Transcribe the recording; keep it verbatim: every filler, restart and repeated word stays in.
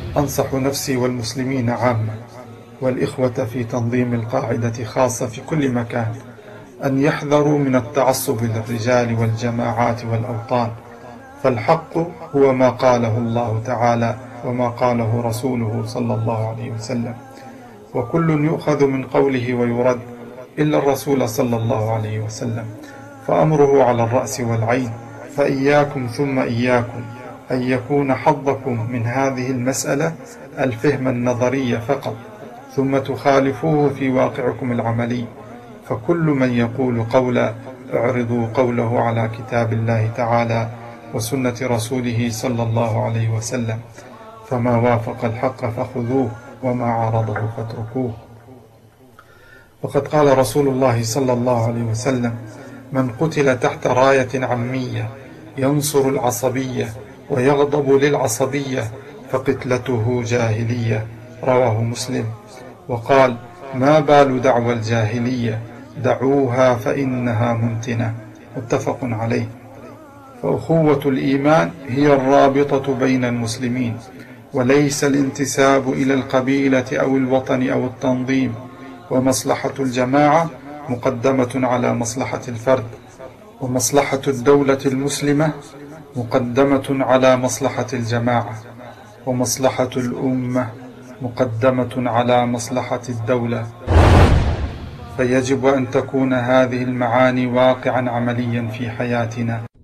أنصح نفسي والمسلمين عامة والإخوة في تنظيم القاعدة خاصة في كل مكان أن يحذروا من التعصب للرجال والجماعات والأوطان، فالحق هو ما قاله الله تعالى وما قاله رسوله صلى الله عليه وسلم، وكل يؤخذ من قوله ويرد إلا الرسول صلى الله عليه وسلم، فأمره على الرأس والعين. فإياكم ثم إياكم أن يكون حظكم من هذه المسألة الفهم النظري فقط، ثم تخالفوه في واقعكم العملي. فكل من يقول قولا اعرضوا قوله على كتاب الله تعالى وسنة رسوله صلى الله عليه وسلم، فما وافق الحق فخذوه وما عارضه فاتركوه. وقد قال رسول الله صلى الله عليه وسلم: من قتل تحت راية عمية ينصر العصبية ويغضب للعصبية فقتلته جاهلية، رواه مسلم. وقال: ما بال دعوى الجاهلية، دعوها فإنها منتنة، متفق عليه. فأخوة الإيمان هي الرابطة بين المسلمين، وليس الانتساب إلى القبيلة أو الوطن أو التنظيم. ومصلحة الجماعة مقدمة على مصلحة الفرد، ومصلحة الدولة المسلمة مقدمة على مصلحة الجماعة، ومصلحة الأمة مقدمة على مصلحة الدولة. فيجب أن تكون هذه المعاني واقعا عمليا في حياتنا.